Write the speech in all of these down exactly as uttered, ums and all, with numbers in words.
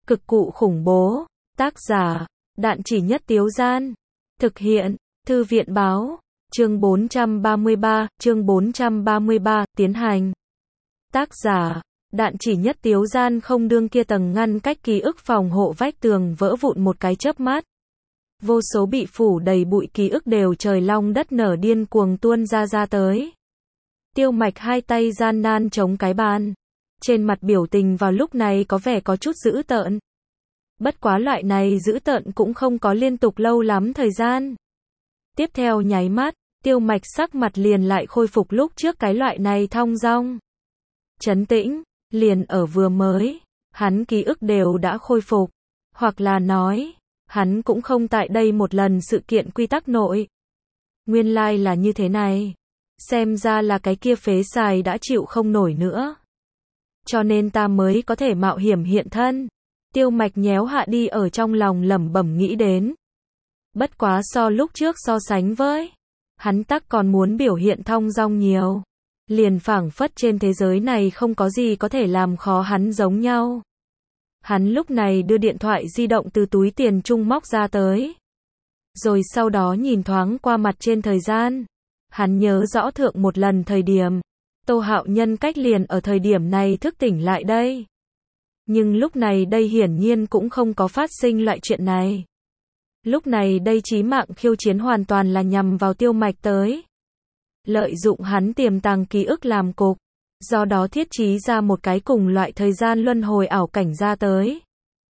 Cực cụ khủng bố. Tác giả, Đạn Chỉ Nhất Tiếu Gian. Thực hiện, Thư viện báo. Chương bốn trăm ba mươi ba, chương bốn trăm ba mươi ba, tiến hành. Tác giả, Đạn Chỉ Nhất Tiếu Gian. Không đương kia tầng ngăn cách ký ức phòng hộ vách tường vỡ vụn một cái chớp mắt. Vô số bị phủ đầy bụi ký ức đều trời long đất nở điên cuồng tuôn ra ra tới. Tiêu Mạch hai tay gian nan chống cái bàn. Trên mặt biểu tình vào lúc này có vẻ có chút dữ tợn. Bất quá loại này dữ tợn cũng không có liên tục lâu lắm thời gian. Tiếp theo nháy mắt, Tiêu Mạch sắc mặt liền lại khôi phục lúc trước cái loại này thong dong. Trấn tĩnh, liền ở vừa mới, hắn ký ức đều đã khôi phục. Hoặc là nói, hắn cũng không tại đây một lần sự kiện quy tắc nội. Nguyên lai like là như thế này. Xem ra là cái kia phế xài đã chịu không nổi nữa. Cho nên ta mới có thể mạo hiểm hiện thân. Tiêu Mạch nhéo hạ đi ở trong lòng lẩm bẩm nghĩ đến. Bất quá so lúc trước so sánh với, hắn tắc còn muốn biểu hiện thong dong nhiều. Liền phảng phất trên thế giới này không có gì có thể làm khó hắn giống nhau. Hắn lúc này đưa điện thoại di động từ túi tiền trung móc ra tới. Rồi sau đó nhìn thoáng qua mặt trên thời gian. Hắn nhớ rõ thượng một lần thời điểm. Tô Hạo Nhân cách liền ở thời điểm này thức tỉnh lại đây. Nhưng lúc này đây hiển nhiên cũng không có phát sinh loại chuyện này. Lúc này đây chí mạng khiêu chiến hoàn toàn là nhằm vào Tiêu Mạch tới. Lợi dụng hắn tiềm tàng ký ức làm cục. Do đó thiết trí ra một cái cùng loại thời gian luân hồi ảo cảnh ra tới.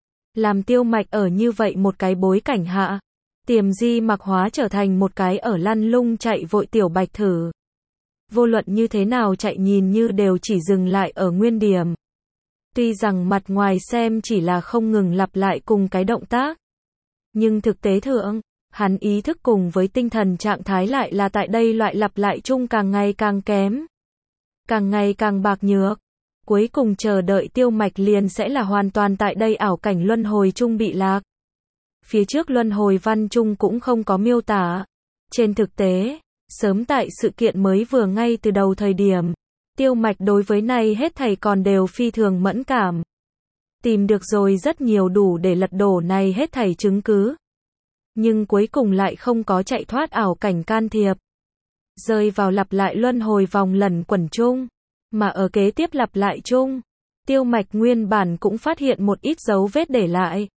Làm Tiêu Mạch ở như vậy một cái bối cảnh hạ. Tiềm di mặc hóa trở thành một cái ở lăn lung chạy vội tiểu bạch thử. Vô luận như thế nào chạy nhìn như đều chỉ dừng lại ở nguyên điểm. Tuy rằng mặt ngoài xem chỉ là không ngừng lặp lại cùng cái động tác. Nhưng thực tế thượng, hắn ý thức cùng với tinh thần trạng thái lại là tại đây loại lặp lại chung càng ngày càng kém. Càng ngày càng bạc nhược. Cuối cùng chờ đợi Tiêu Mạch liền sẽ là hoàn toàn tại đây ảo cảnh luân hồi chung bị lạc. Phía trước luân hồi văn chung cũng không có miêu tả. Trên thực tế, sớm tại sự kiện mới vừa ngay từ đầu thời điểm, Tiêu Mạch đối với này hết thảy còn đều phi thường mẫn cảm. Tìm được rồi rất nhiều đủ để lật đổ này hết thảy chứng cứ. Nhưng cuối cùng lại không có chạy thoát ảo cảnh can thiệp. Rơi vào lặp lại luân hồi vòng lẩn quẩn chung. Mà ở kế tiếp lặp lại chung, Tiêu Mạch nguyên bản cũng phát hiện một ít dấu vết để lại.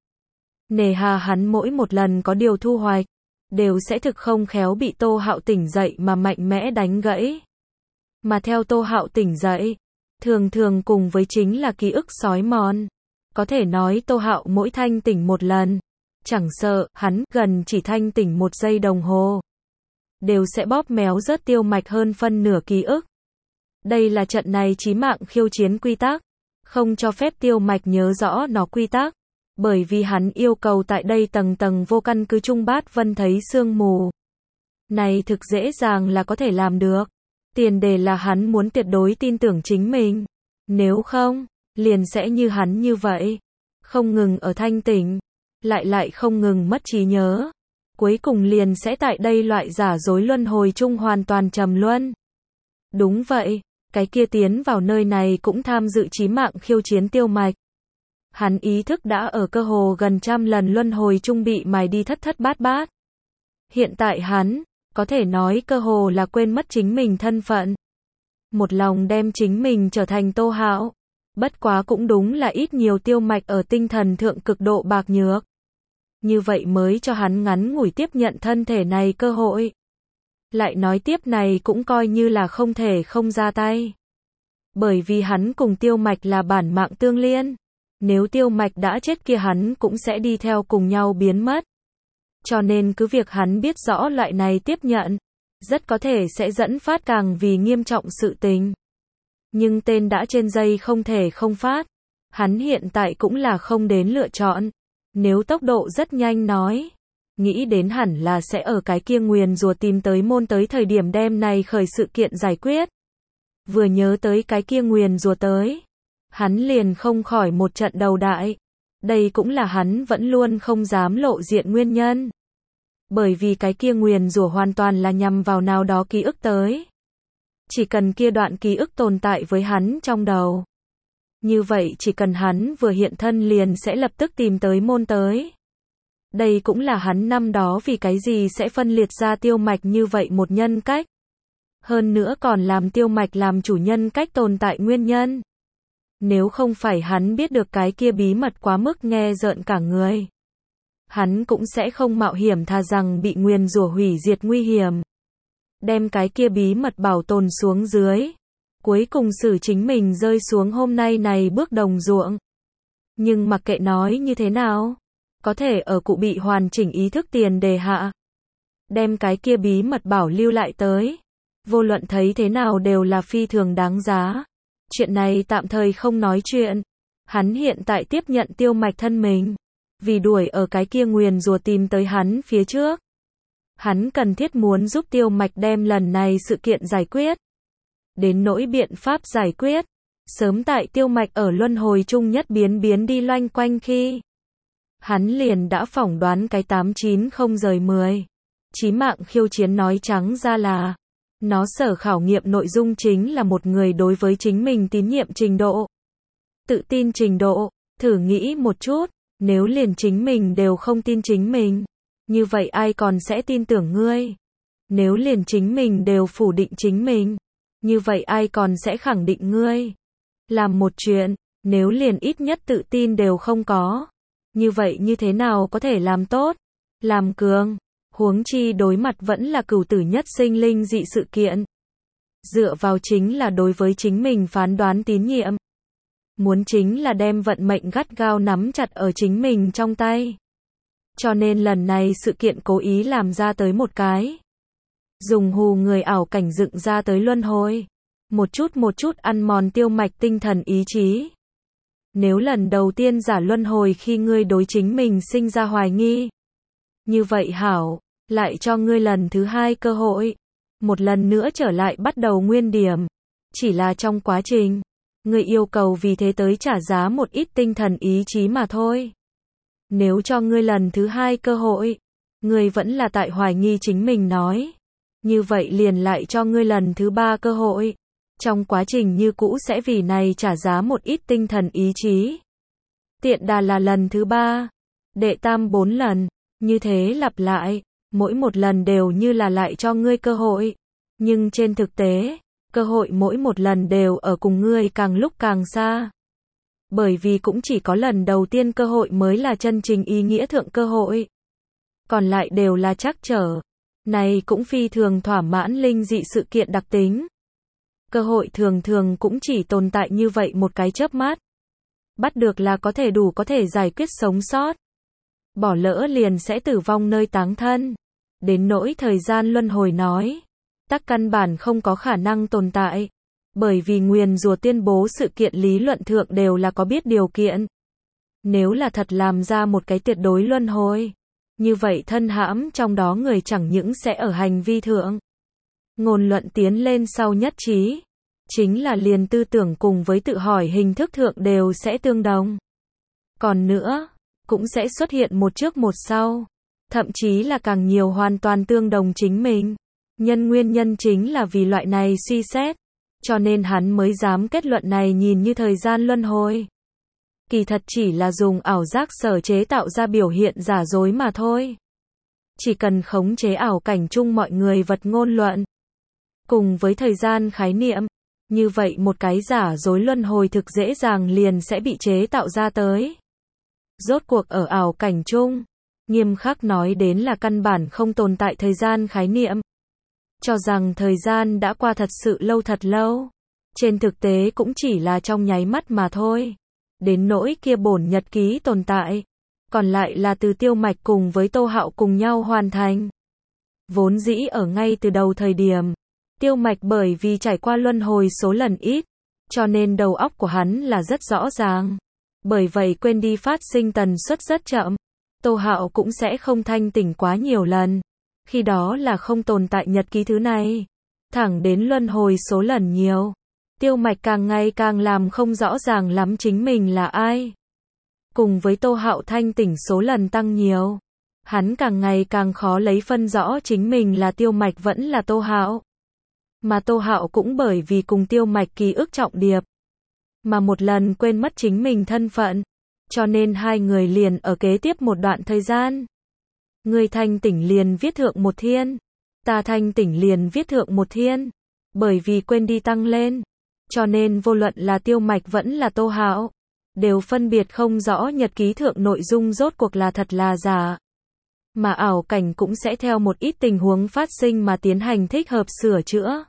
Nề hà hắn mỗi một lần có điều thu hoạch, đều sẽ thực không khéo bị Tô Hạo tỉnh dậy mà mạnh mẽ đánh gãy. Mà theo Tô Hạo tỉnh dậy, thường thường cùng với chính là ký ức xói mòn. Có thể nói Tô Hạo mỗi thanh tỉnh một lần, chẳng sợ hắn gần chỉ thanh tỉnh một giây đồng hồ, đều sẽ bóp méo rớt Tiêu Mạch hơn phân nửa ký ức. Đây là trận này chí mạng khiêu chiến quy tắc, không cho phép Tiêu Mạch nhớ rõ nó quy tắc. Bởi vì hắn yêu cầu tại đây tầng tầng vô căn cứ trung bát vân thấy sương mù. Này thực dễ dàng là có thể làm được. Tiền đề là hắn muốn tuyệt đối tin tưởng chính mình. Nếu không, liền sẽ như hắn như vậy. Không ngừng ở thanh tỉnh. Lại lại không ngừng mất trí nhớ. Cuối cùng liền sẽ tại đây loại giả dối luân hồi chung hoàn toàn trầm luân. Đúng vậy, cái kia tiến vào nơi này cũng tham dự chí mạng khiêu chiến Tiêu Mạch. Hắn ý thức đã ở cơ hồ gần trăm lần luân hồi chung bị mài đi thất thất bát bát. Hiện tại hắn, có thể nói cơ hồ là quên mất chính mình thân phận. Một lòng đem chính mình trở thành Tô Hạo. Bất quá cũng đúng là ít nhiều Tiêu Mạch ở tinh thần thượng cực độ bạc nhược. Như vậy mới cho hắn ngắn ngủi tiếp nhận thân thể này cơ hội. Lại nói tiếp này cũng coi như là không thể không ra tay. Bởi vì hắn cùng Tiêu Mạch là bản mạng tương liên. Nếu Tiêu Mạch đã chết kia hắn cũng sẽ đi theo cùng nhau biến mất. Cho nên cứ việc hắn biết rõ loại này tiếp nhận, rất có thể sẽ dẫn phát càng vì nghiêm trọng sự tình. Nhưng tên đã trên dây không thể không phát. Hắn hiện tại cũng là không đến lựa chọn. Nếu tốc độ rất nhanh nói, nghĩ đến hẳn là sẽ ở cái kia nguyền rùa tìm tới môn tới thời điểm đem này khởi sự kiện giải quyết. Vừa nhớ tới cái kia nguyền rùa tới, hắn liền không khỏi một trận đầu đại. Đây cũng là hắn vẫn luôn không dám lộ diện nguyên nhân. Bởi vì cái kia nguyền rủa hoàn toàn là nhằm vào nào đó ký ức tới. Chỉ cần kia đoạn ký ức tồn tại với hắn trong đầu, Như vậy chỉ cần hắn vừa hiện thân liền sẽ lập tức tìm tới môn tới. Đây cũng là hắn năm đó vì cái gì sẽ phân liệt ra Tiêu Mạch như vậy một nhân cách. Hơn nữa còn làm Tiêu Mạch làm chủ nhân cách tồn tại nguyên nhân. Nếu không phải hắn biết được cái kia bí mật quá mức nghe rợn cả người, hắn cũng sẽ không mạo hiểm thà rằng bị nguyền rủa hủy diệt nguy hiểm. Đem cái kia bí mật bảo tồn xuống dưới. Cuối cùng xử chính mình rơi xuống hôm nay này bước đồng ruộng. Nhưng mặc kệ nói như thế nào, có thể ở cụ bị hoàn chỉnh ý thức tiền đề hạ. Đem cái kia bí mật bảo lưu lại tới. Vô luận thấy thế nào đều là phi thường đáng giá. Chuyện này tạm thời không nói chuyện. Hắn hiện tại tiếp nhận Tiêu Mạch thân mình. Vì đuổi ở cái kia nguyền rủa tìm tới hắn phía trước. Hắn cần thiết muốn giúp Tiêu Mạch đem lần này sự kiện giải quyết. Đến nỗi biện pháp giải quyết. Sớm tại Tiêu Mạch ở luân hồi chung nhất biến biến đi loanh quanh khi. Hắn liền đã phỏng đoán cái tám chín không rời mười. Chí mạng khiêu chiến nói trắng ra là. Nó sở khảo nghiệm nội dung chính là một người đối với chính mình tín nhiệm trình độ. Tự tin trình độ. Thử nghĩ một chút. Nếu liền chính mình đều không tin chính mình. Như vậy ai còn sẽ tin tưởng ngươi? Nếu liền chính mình đều phủ định chính mình. Như vậy ai còn sẽ khẳng định ngươi? Làm một chuyện. Nếu liền ít nhất tự tin đều không có. Như vậy như thế nào có thể làm tốt? Làm cường. Huống chi đối mặt vẫn là cửu tử nhất sinh linh dị sự kiện. Dựa vào chính là đối với chính mình phán đoán tín nhiệm. Muốn chính là đem vận mệnh gắt gao nắm chặt ở chính mình trong tay. Cho nên lần này sự kiện cố ý làm ra tới một cái. Dùng hù người ảo cảnh dựng ra tới luân hồi. Một chút một chút ăn mòn Tiêu Mạch tinh thần ý chí. Nếu lần đầu tiên giả luân hồi khi ngươi đối chính mình sinh ra hoài nghi. Như vậy hảo, lại cho ngươi lần thứ hai cơ hội. Một lần nữa trở lại bắt đầu nguyên điểm. Chỉ là trong quá trình. Ngươi yêu cầu vì thế tới trả giá một ít tinh thần ý chí mà thôi. Nếu cho ngươi lần thứ hai cơ hội, ngươi vẫn là tại hoài nghi chính mình nói. Như vậy liền lại cho ngươi lần thứ ba cơ hội. Trong quá trình như cũ sẽ vì này trả giá một ít tinh thần ý chí. Tiện đà là lần thứ ba. Đệ tam bốn lần. Như thế lặp lại. Mỗi một lần đều như là lại cho ngươi cơ hội. Nhưng trên thực tế, cơ hội mỗi một lần đều ở cùng ngươi càng lúc càng xa. Bởi vì cũng chỉ có lần đầu tiên cơ hội mới là chân chính ý nghĩa thượng cơ hội. Còn lại đều là trắc trở. Này cũng phi thường thỏa mãn linh dị sự kiện đặc tính. Cơ hội thường thường cũng chỉ tồn tại như vậy một cái chớp mắt. Bắt được là có thể đủ có thể giải quyết sống sót. Bỏ lỡ liền sẽ tử vong nơi táng thân. Đến nỗi thời gian luân hồi nói. Tắc căn bản không có khả năng tồn tại. Bởi vì nguyền rủa tuyên bố sự kiện lý luận thượng đều là có biết điều kiện. Nếu là thật làm ra một cái tuyệt đối luân hồi. Như vậy thân hãm trong đó người chẳng những sẽ ở hành vi thượng. Ngôn luận tiến lên sau nhất trí. Chính là liền tư tưởng cùng với tự hỏi hình thức thượng đều sẽ tương đồng. Còn nữa, cũng sẽ xuất hiện một trước một sau. Thậm chí là càng nhiều hoàn toàn tương đồng chính mình. Nhân nguyên nhân chính là vì loại này suy xét. Cho nên hắn mới dám kết luận này nhìn như thời gian luân hồi. Kỳ thật chỉ là dùng ảo giác sở chế tạo ra biểu hiện giả dối mà thôi. Chỉ cần khống chế ảo cảnh chung mọi người vật ngôn luận. Cùng với thời gian khái niệm. Như vậy một cái giả dối luân hồi thực dễ dàng liền sẽ bị chế tạo ra tới. Rốt cuộc ở ảo cảnh chung. Nghiêm khắc nói đến là căn bản không tồn tại thời gian khái niệm. Cho rằng thời gian đã qua thật sự lâu thật lâu. Trên thực tế cũng chỉ là trong nháy mắt mà thôi. Đến nỗi kia bổn nhật ký tồn tại. Còn lại là từ Tiêu Mạch cùng với Tô Hạo cùng nhau hoàn thành. Vốn dĩ ở ngay từ đầu thời điểm. Tiêu Mạch bởi vì trải qua luân hồi số lần ít. Cho nên đầu óc của hắn là rất rõ ràng. Bởi vậy quên đi phát sinh tần suất rất chậm. Tô Hạo cũng sẽ không thanh tỉnh quá nhiều lần. Khi đó là không tồn tại nhật ký thứ này. Thẳng đến luân hồi số lần nhiều. Tiêu Mạch càng ngày càng làm không rõ ràng lắm chính mình là ai. Cùng với Tô Hạo thanh tỉnh số lần tăng nhiều. Hắn càng ngày càng khó lấy phân rõ chính mình là Tiêu Mạch vẫn là Tô Hạo. Mà Tô Hạo cũng bởi vì cùng Tiêu Mạch ký ức trọng điệp. mà một lần quên mất chính mình thân phận. Cho nên hai người liền ở kế tiếp một đoạn thời gian. Người thanh tỉnh liền viết thượng một thiên. Ta thanh tỉnh liền viết thượng một thiên. Bởi vì quên đi tăng lên. Cho nên vô luận là Tiêu Mạch vẫn là Tô Hạo, đều phân biệt không rõ nhật ký thượng nội dung rốt cuộc là thật là giả. Mà ảo cảnh cũng sẽ theo một ít tình huống phát sinh mà tiến hành thích hợp sửa chữa.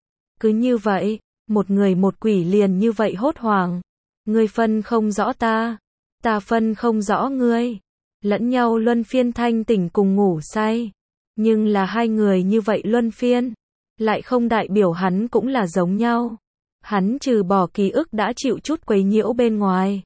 Cứ như vậy, một người một quỷ liền như vậy hốt hoảng. Ngươi phân không rõ ta, ta phân không rõ ngươi. Lẫn nhau luân phiên thanh tỉnh cùng ngủ say. Nhưng là hai người như vậy luân phiên, lại không đại biểu hắn cũng là giống nhau. Hắn trừ bỏ ký ức đã chịu chút quấy nhiễu bên ngoài.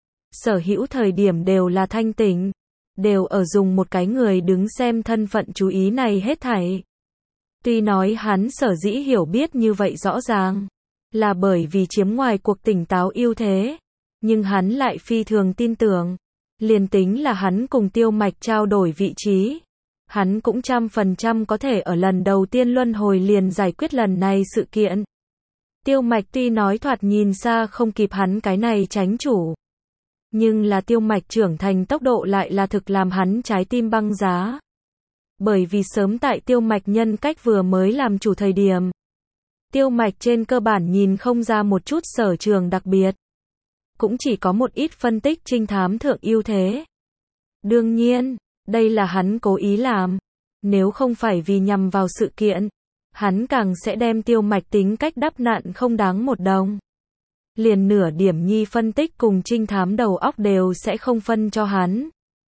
Sở hữu thời điểm đều là thanh tỉnh, đều ở dùng một cái người đứng xem thân phận chú ý này hết thảy. Tuy nói hắn sở dĩ hiểu biết như vậy rõ ràng, là bởi vì chiếm ngoài cuộc tỉnh táo ưu thế, nhưng hắn lại phi thường tin tưởng, liền tính là hắn cùng Tiêu Mạch trao đổi vị trí, hắn cũng trăm phần trăm có thể ở lần đầu tiên luân hồi liền giải quyết lần này sự kiện. Tiêu Mạch tuy nói thoạt nhìn xa không kịp hắn cái này chánh chủ, nhưng là Tiêu Mạch trưởng thành tốc độ lại là thực làm hắn trái tim băng giá. Bởi vì sớm tại Tiêu Mạch nhân cách vừa mới làm chủ thời điểm, Tiêu Mạch trên cơ bản nhìn không ra một chút sở trường đặc biệt, cũng chỉ có một ít phân tích trinh thám thượng ưu thế. Đương nhiên, đây là hắn cố ý làm, nếu không phải vì nhằm vào sự kiện, hắn càng sẽ đem Tiêu Mạch tính cách đắp nặn không đáng một đồng. Liền nửa điểm nhi phân tích cùng trinh thám đầu óc đều sẽ không phân cho hắn.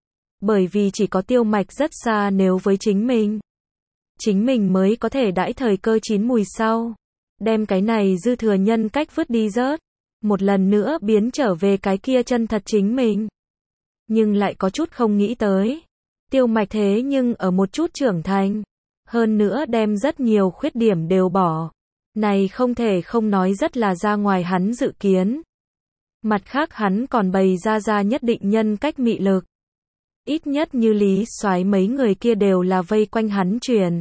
Bởi vì chỉ có Tiêu Mạch rất xa nếu với chính mình. Chính mình mới có thể đãi thời cơ chín mùi sau. Đem cái này dư thừa nhân cách vứt đi rớt. Một lần nữa biến trở về cái kia chân thật chính mình. Nhưng lại có chút không nghĩ tới. Tiêu Mạch thế nhưng ở một chút trưởng thành. Hơn nữa đem rất nhiều khuyết điểm đều bỏ. Này không thể không nói rất là ra ngoài hắn dự kiến. Mặt khác hắn còn bày ra ra nhất định nhân cách mị lực. Ít nhất như Lý Soái mấy người kia đều là vây quanh hắn truyền.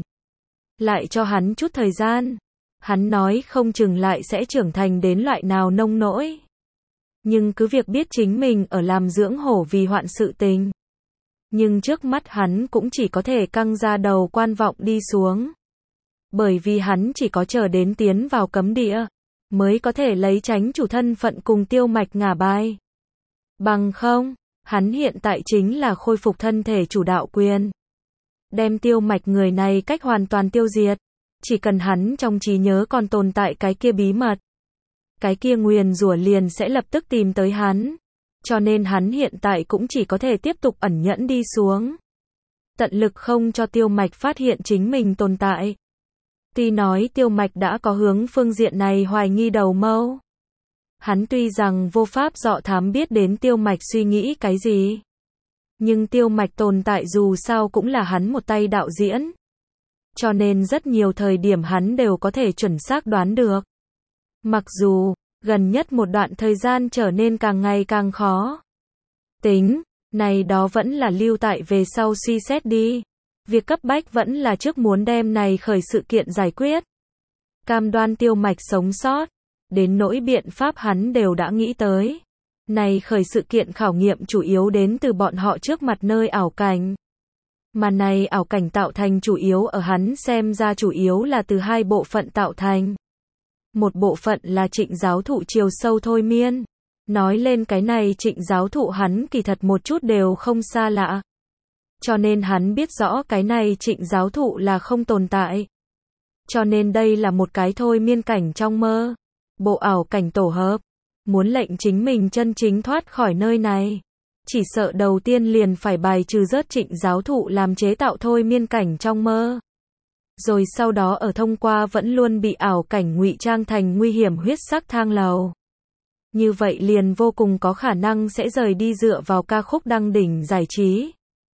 Lại cho hắn chút thời gian. Hắn nói không chừng lại sẽ trưởng thành đến loại nào nông nỗi. Nhưng cứ việc biết chính mình ở làm dưỡng hổ vì hoạn sự tình. Nhưng trước mắt hắn cũng chỉ có thể căng ra đầu quan vọng đi xuống. Bởi vì hắn chỉ có chờ đến tiến vào cấm địa, mới có thể lấy tránh chủ thân phận cùng Tiêu Mạch ngả bài. Bằng không, hắn hiện tại chính là khôi phục thân thể chủ đạo quyền. Đem Tiêu Mạch người này cách hoàn toàn tiêu diệt. Chỉ cần hắn trong trí nhớ còn tồn tại cái kia bí mật. Cái kia nguyền rủa liền sẽ lập tức tìm tới hắn. Cho nên hắn hiện tại cũng chỉ có thể tiếp tục ẩn nhẫn đi xuống. Tận lực không cho Tiêu Mạch phát hiện chính mình tồn tại. Tuy nói Tiêu Mạch đã có hướng phương diện này hoài nghi đầu mâu. Hắn tuy rằng vô pháp dọ thám biết đến Tiêu Mạch suy nghĩ cái gì. Nhưng Tiêu Mạch tồn tại dù sao cũng là hắn một tay đạo diễn. Cho nên rất nhiều thời điểm hắn đều có thể chuẩn xác đoán được. Mặc dù, gần nhất một đoạn thời gian trở nên càng ngày càng khó. Tính, này đó vẫn là lưu tại về sau suy xét đi. Việc cấp bách vẫn là trước muốn đem này khởi sự kiện giải quyết. Cam đoan Tiêu Mạch sống sót. Đến nỗi biện pháp hắn đều đã nghĩ tới. Này khởi sự kiện khảo nghiệm chủ yếu đến từ bọn họ trước mặt nơi ảo cảnh. Mà này ảo cảnh tạo thành chủ yếu ở hắn xem ra chủ yếu là từ hai bộ phận tạo thành. Một bộ phận là Trịnh giáo thụ chiều sâu thôi miên. Nói lên cái này Trịnh giáo thụ hắn kỳ thật một chút đều không xa lạ. Cho nên hắn biết rõ cái này Trịnh giáo thụ là không tồn tại. Cho nên đây là một cái thôi miên cảnh trong mơ. Bộ ảo cảnh tổ hợp. Muốn lệnh chính mình chân chính thoát khỏi nơi này. Chỉ sợ đầu tiên liền phải bài trừ rớt Trịnh giáo thụ làm chế tạo thôi miên cảnh trong mơ. Rồi sau đó ở thông qua vẫn luôn bị ảo cảnh ngụy trang thành nguy hiểm huyết sắc thang lầu. Như vậy liền vô cùng có khả năng sẽ rời đi dựa vào ca khúc đăng đỉnh giải trí.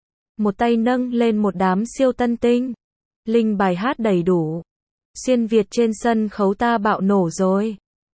Một tay nâng lên một đám siêu tân tinh. Linh bài hát đầy đủ. Xuyên Việt trên sân khấu ta bạo nổ rồi.